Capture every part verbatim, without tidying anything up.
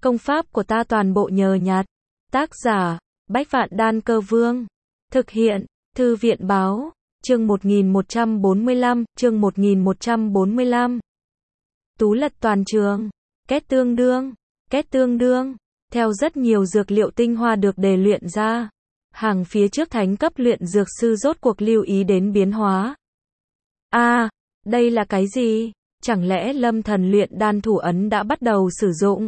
Công pháp của ta toàn bộ nhờ nhặt. Tác giả, Bách Vạn Đan Cơ Vương. Thực hiện, Thư viện Báo. Chương một nghìn một trăm bốn mươi lăm, chương một nghìn một trăm bốn mươi lăm. Tú lật toàn trường. Két tương đương, két tương đương. Theo rất nhiều dược liệu tinh hoa được đề luyện ra, hàng phía trước thánh cấp luyện dược sư rốt cuộc lưu ý đến biến hóa. A, à, đây là cái gì? Chẳng lẽ Lâm Thần luyện đan thủ ấn đã bắt đầu sử dụng?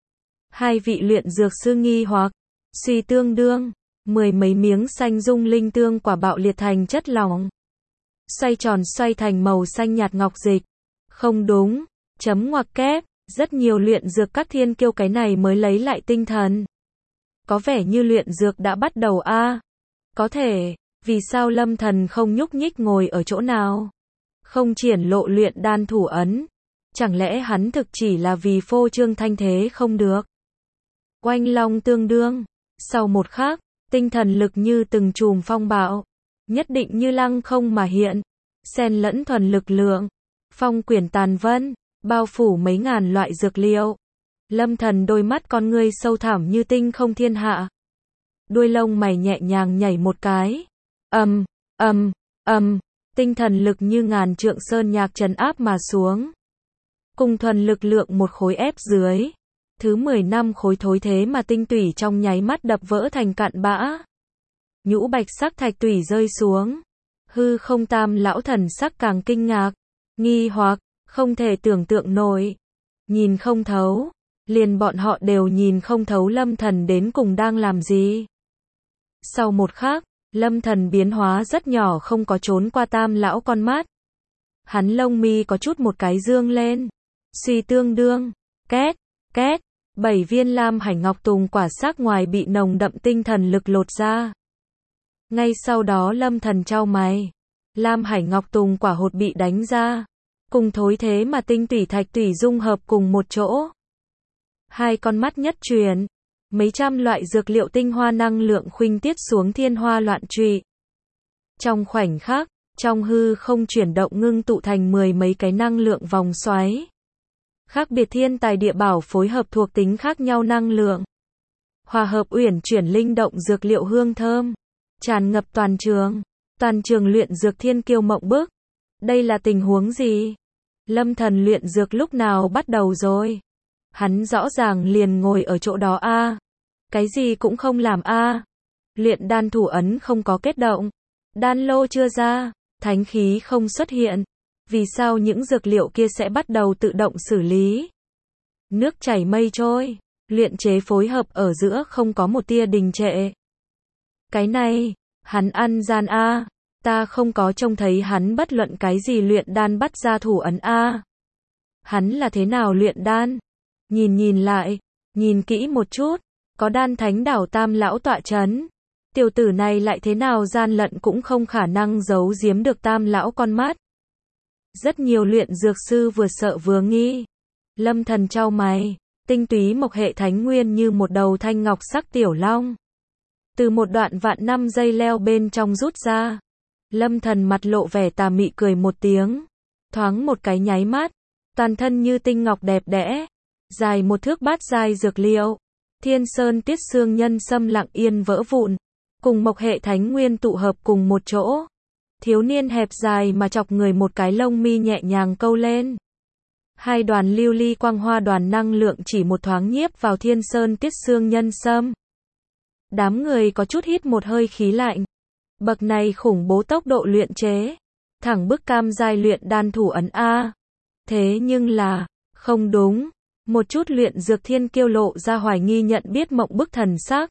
Hai vị luyện dược sư nghi hoặc, suy tương đương, mười mấy miếng xanh dung linh tương quả bạo liệt thành chất lỏng. Xoay tròn xoay thành màu xanh nhạt ngọc dịch. Không đúng, chấm ngoặc kép, rất nhiều luyện dược các thiên kiêu cái này mới lấy lại tinh thần. Có vẻ như luyện dược đã bắt đầu a. À, có thể, vì sao Lâm Thần không nhúc nhích ngồi ở chỗ nào? Không triển lộ luyện đan thủ ấn. Chẳng lẽ hắn thực chỉ là vì phô trương thanh thế không được? Oanh long tương đương. Sau một khắc, tinh thần lực như từng chùm phong bạo. Nhất định như lăng không mà hiện. Xen lẫn thuần lực lượng. Phong quyển tàn vân. Bao phủ mấy ngàn loại dược liệu. Lâm Thần đôi mắt con ngươi sâu thẳm như tinh không thiên hạ. Đuôi lông mày nhẹ nhàng nhảy một cái. Ầm, ầm, ầm. Tinh thần lực như ngàn trượng sơn nhạc trấn áp mà xuống. Cùng thuần lực lượng một khối ép dưới. Thứ mười năm khối thối thế mà tinh tủy trong nháy mắt đập vỡ thành cặn bã. Nhũ bạch sắc thạch tủy rơi xuống. Hư không tam lão thần sắc càng kinh ngạc. Nghi hoặc, không thể tưởng tượng nổi. Nhìn không thấu. Liền bọn họ đều nhìn không thấu Lâm Thần đến cùng đang làm gì. Sau một khắc, Lâm Thần biến hóa rất nhỏ không có trốn qua tam lão con mắt. Hắn lông mi có chút một cái dương lên. Suy tương đương, két, két, bảy viên lam hải ngọc tùng quả sắc ngoài bị nồng đậm tinh thần lực lột ra. Ngay sau đó Lâm Thần chau mày. Lam hải ngọc tùng quả hột bị đánh ra. Cùng thối thế mà tinh tủy thạch tủy dung hợp cùng một chỗ. Hai con mắt nhất truyền. Mấy trăm loại dược liệu tinh hoa năng lượng khuynh tiết xuống thiên hoa loạn trụy. Trong khoảnh khắc, trong hư không chuyển động ngưng tụ thành mười mấy cái năng lượng vòng xoáy. Khác biệt thiên tài địa bảo phối hợp thuộc tính khác nhau năng lượng. Hòa hợp uyển chuyển linh động dược liệu hương thơm. Tràn ngập toàn trường. Toàn trường luyện dược thiên kiêu mộng bức. Đây là tình huống gì? Lâm Thần luyện dược lúc nào bắt đầu rồi? Hắn rõ ràng liền ngồi ở chỗ đó a. À. Cái gì cũng không làm a. À. Luyện đan thủ ấn không có kết động. Đan lô chưa ra. Thánh khí không xuất hiện. Vì sao những dược liệu kia sẽ bắt đầu tự động xử lý? Nước chảy mây trôi. Luyện chế phối hợp ở giữa không có một tia đình trệ. Cái này, hắn ăn gian a. À. Ta không có trông thấy hắn bất luận cái gì luyện đan bắt ra thủ ấn a. À. Hắn là thế nào luyện đan? Nhìn nhìn lại, nhìn kỹ một chút, có đan thánh đảo tam lão tọa chấn. Tiểu tử này lại thế nào gian lận cũng không khả năng giấu giếm được tam lão con mắt. Rất nhiều luyện dược sư vừa sợ vừa nghi. Lâm Thần chau mày, tinh túy mộc hệ thánh nguyên như một đầu thanh ngọc sắc tiểu long. Từ một đoạn vạn năm dây leo bên trong rút ra. Lâm Thần mặt lộ vẻ tà mị cười một tiếng. Thoáng một cái nháy mắt, toàn thân như tinh ngọc đẹp đẽ. Dài một thước bát dài dược liệu. Thiên sơn tiết xương nhân sâm lặng yên vỡ vụn. Cùng mộc hệ thánh nguyên tụ hợp cùng một chỗ. Thiếu niên hẹp dài mà chọc người một cái lông mi nhẹ nhàng câu lên. Hai đoàn lưu ly quang hoa đoàn năng lượng chỉ một thoáng nhiếp vào thiên sơn tiết xương nhân sâm. Đám người có chút hít một hơi khí lạnh. Bậc này khủng bố tốc độ luyện chế. Thẳng bức cam giai luyện đan thủ ấn A. Thế nhưng là, không đúng. Một chút luyện dược thiên kiêu lộ ra hoài nghi nhận biết mộng bức thần sắc.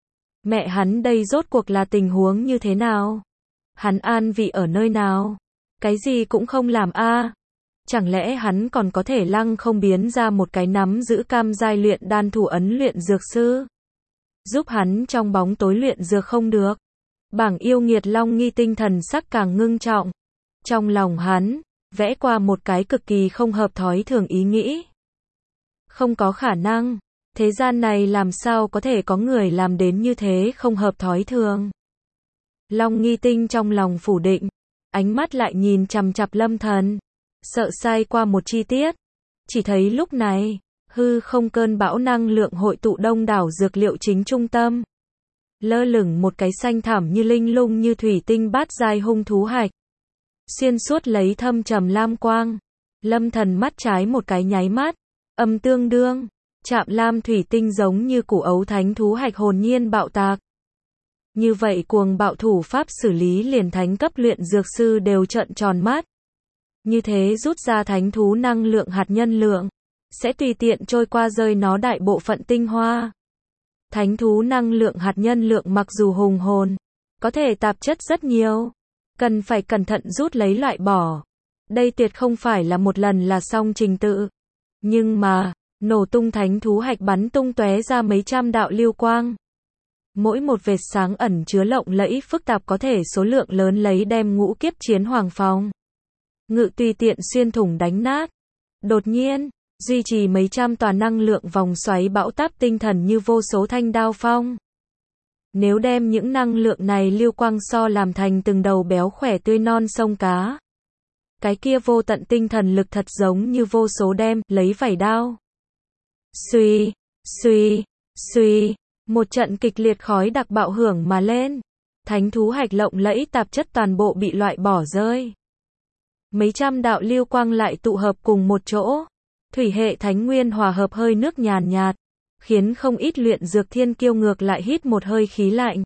Mẹ hắn đây rốt cuộc là tình huống như thế nào? Hắn an vị ở nơi nào? Cái gì cũng không làm a. À. Chẳng lẽ hắn còn có thể lăng không biến ra một cái nắm giữ cam giai luyện đan thủ ấn luyện dược sư? Giúp hắn trong bóng tối luyện dược không được. Bảng yêu nghiệt long nghi tinh thần sắc càng ngưng trọng. Trong lòng hắn, vẽ qua một cái cực kỳ không hợp thói thường ý nghĩ. Không có khả năng. Thế gian này làm sao có thể có người làm đến như thế không hợp thói thường. Long nghi tinh trong lòng phủ định. Ánh mắt lại nhìn chằm chằm Lâm Thần. Sợ sai qua một chi tiết. Chỉ thấy lúc này, Hư không cơn bão năng lượng hội tụ đông đảo dược liệu chính trung tâm. Lơ lửng một cái xanh thẳm như linh lung như thủy tinh bát giai hung thú hạch. Xuyên suốt lấy thâm trầm lam quang. Lâm Thần mắt trái một cái nháy mắt. Âm tương đương. Chạm lam thủy tinh giống như củ ấu thánh thú hạch hồn nhiên bạo tạc. Như vậy cuồng bạo thủ pháp xử lý liền thánh cấp luyện dược sư đều trợn tròn mắt. Như thế rút ra thánh thú năng lượng hạt nhân lượng. Sẽ tùy tiện trôi qua rơi nó đại bộ phận tinh hoa. Thánh thú năng lượng hạt nhân lượng mặc dù hùng hồn, có thể tạp chất rất nhiều, cần phải cẩn thận rút lấy loại bỏ. Đây tuyệt không phải là một lần là xong trình tự. Nhưng mà, nổ tung thánh thú hạch bắn tung tóe ra mấy trăm đạo lưu quang. Mỗi một vệt sáng ẩn chứa lộng lẫy phức tạp có thể số lượng lớn lấy đem ngũ kiếp chiến hoàng phong. Ngự tùy tiện xuyên thủng đánh nát. Đột nhiên, duy trì mấy trăm tòa năng lượng vòng xoáy bão táp tinh thần như vô số thanh đao phong. Nếu đem những năng lượng này lưu quang so làm thành từng đầu béo khỏe tươi non sông cá. Cái kia vô tận tinh thần lực thật giống như vô số đem lấy vảy đao. Xuy, xuy, xuy, một trận kịch liệt khói đặc bạo hưởng mà lên. Thánh thú hạch lộng lẫy tạp chất toàn bộ bị loại bỏ rơi. Mấy trăm đạo lưu quang lại tụ hợp cùng một chỗ. Thủy hệ thánh nguyên hòa hợp hơi nước nhàn nhạt, khiến không ít luyện dược thiên kiêu ngược lại hít một hơi khí lạnh.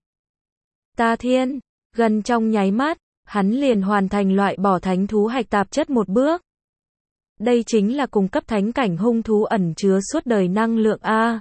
Ta thiên, gần trong nháy mắt, hắn liền hoàn thành loại bỏ thánh thú hạch tạp chất một bước. Đây chính là cùng cấp thánh cảnh hung thú ẩn chứa suốt đời năng lượng A.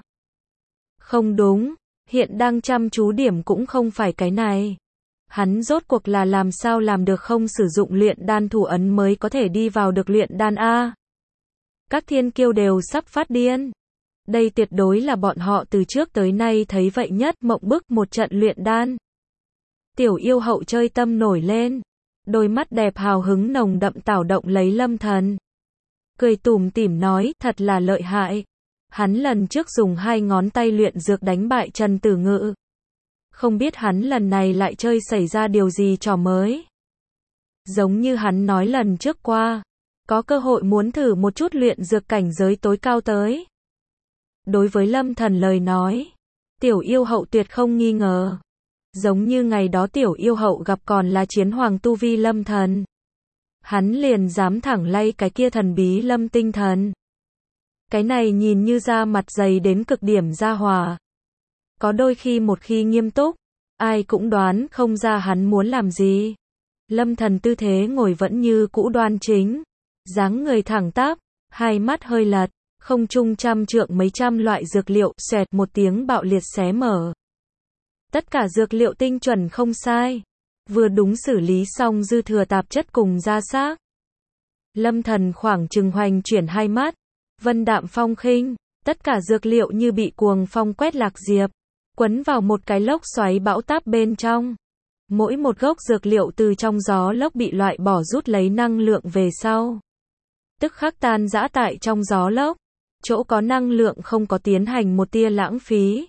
Không đúng, hiện đang chăm chú điểm cũng không phải cái này. Hắn rốt cuộc là làm sao làm được không sử dụng luyện đan thủ ấn mới có thể đi vào được luyện đan A. Các thiên kiêu đều sắp phát điên. Đây tuyệt đối là bọn họ từ trước tới nay thấy vậy nhất mộng bức một trận luyện đan. Tiểu yêu hậu chơi tâm nổi lên. Đôi mắt đẹp hào hứng nồng đậm tảo động lấy Lâm Thần. Cười tủm tỉm nói, thật là lợi hại. Hắn lần trước dùng hai ngón tay luyện dược đánh bại Trần Tử Ngự. Không biết hắn lần này lại chơi xảy ra điều gì trò mới. Giống như hắn nói lần trước qua. Có cơ hội muốn thử một chút luyện dược cảnh giới tối cao tới. Đối với Lâm Thần lời nói, tiểu yêu hậu tuyệt không nghi ngờ. Giống như ngày đó tiểu yêu hậu gặp còn là chiến hoàng tu vi Lâm Thần. Hắn liền dám thẳng lay cái kia thần bí Lâm Tinh Thần. Cái này nhìn như da mặt dày đến cực điểm ra hòa. Có đôi khi một khi nghiêm túc, ai cũng đoán không ra hắn muốn làm gì. Lâm Thần tư thế ngồi vẫn như cũ đoan chính. Dáng người thẳng tắp, hai mắt hơi lật, không trung trăm trượng mấy trăm loại dược liệu, xoẹt một tiếng bạo liệt xé mở. Tất cả dược liệu tinh chuẩn không sai, vừa đúng xử lý xong dư thừa tạp chất cùng da xác. Lâm Thần khoảng chừng hoành chuyển hai mắt, vân đạm phong khinh, tất cả dược liệu như bị cuồng phong quét lạc diệp, quấn vào một cái lốc xoáy bão táp bên trong. Mỗi một gốc dược liệu từ trong gió lốc bị loại bỏ rút lấy năng lượng về sau. Tức khắc tan rã tại trong gió lốc. Chỗ có năng lượng không có tiến hành một tia lãng phí.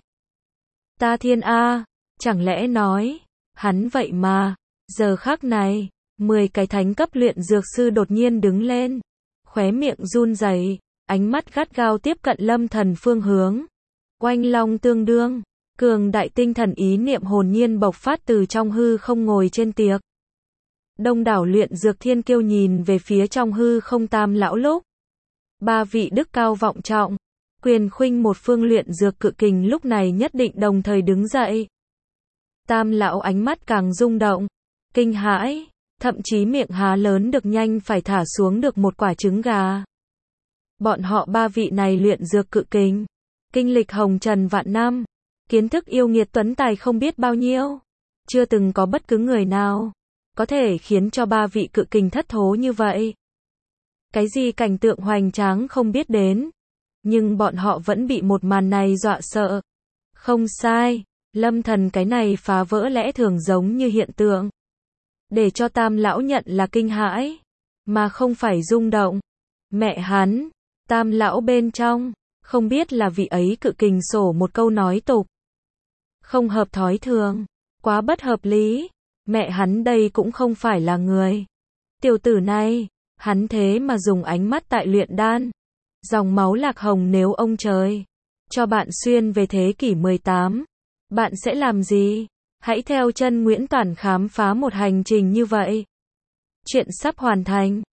Ta thiên A, chẳng lẽ nói, hắn vậy mà, giờ khắc này, mười cái thánh cấp luyện dược sư đột nhiên đứng lên. Khóe miệng run rẩy, ánh mắt gắt gao tiếp cận Lâm Thần phương hướng. Oanh long tương đương. Cường đại tinh thần ý niệm hồn nhiên bộc phát từ trong hư không ngồi trên tiệc. Đông đảo luyện dược thiên kiêu nhìn về phía trong hư không tam lão lúc. Ba vị đức cao vọng trọng, quyền khuynh một phương luyện dược cự kình lúc này nhất định đồng thời đứng dậy. Tam lão ánh mắt càng rung động, kinh hãi, thậm chí miệng há lớn được nhanh phải thả xuống được một quả trứng gà. Bọn họ ba vị này luyện dược cự kình, kinh lịch hồng trần vạn năm. Kiến thức yêu nghiệt tuấn tài không biết bao nhiêu. Chưa từng có bất cứ người nào có thể khiến cho ba vị cự kình thất thố như vậy. Cái gì cảnh tượng hoành tráng không biết đến. Nhưng bọn họ vẫn bị một màn này dọa sợ. Không sai, Lâm Thần cái này phá vỡ lẽ thường giống như hiện tượng. Để cho tam lão nhận là kinh hãi, mà không phải rung động. Mẹ hắn, tam lão bên trong, không biết là vị ấy cự kình sổ một câu nói tục. Không hợp thói thường, quá bất hợp lý, mẹ hắn đây cũng không phải là người. Tiểu tử này, hắn thế mà dùng ánh mắt tại luyện đan. Dòng máu lạc hồng nếu ông trời cho bạn xuyên về thế kỷ mười tám, bạn sẽ làm gì? Hãy theo chân Nguyễn Toản khám phá một hành trình như vậy. Chuyện sắp hoàn thành.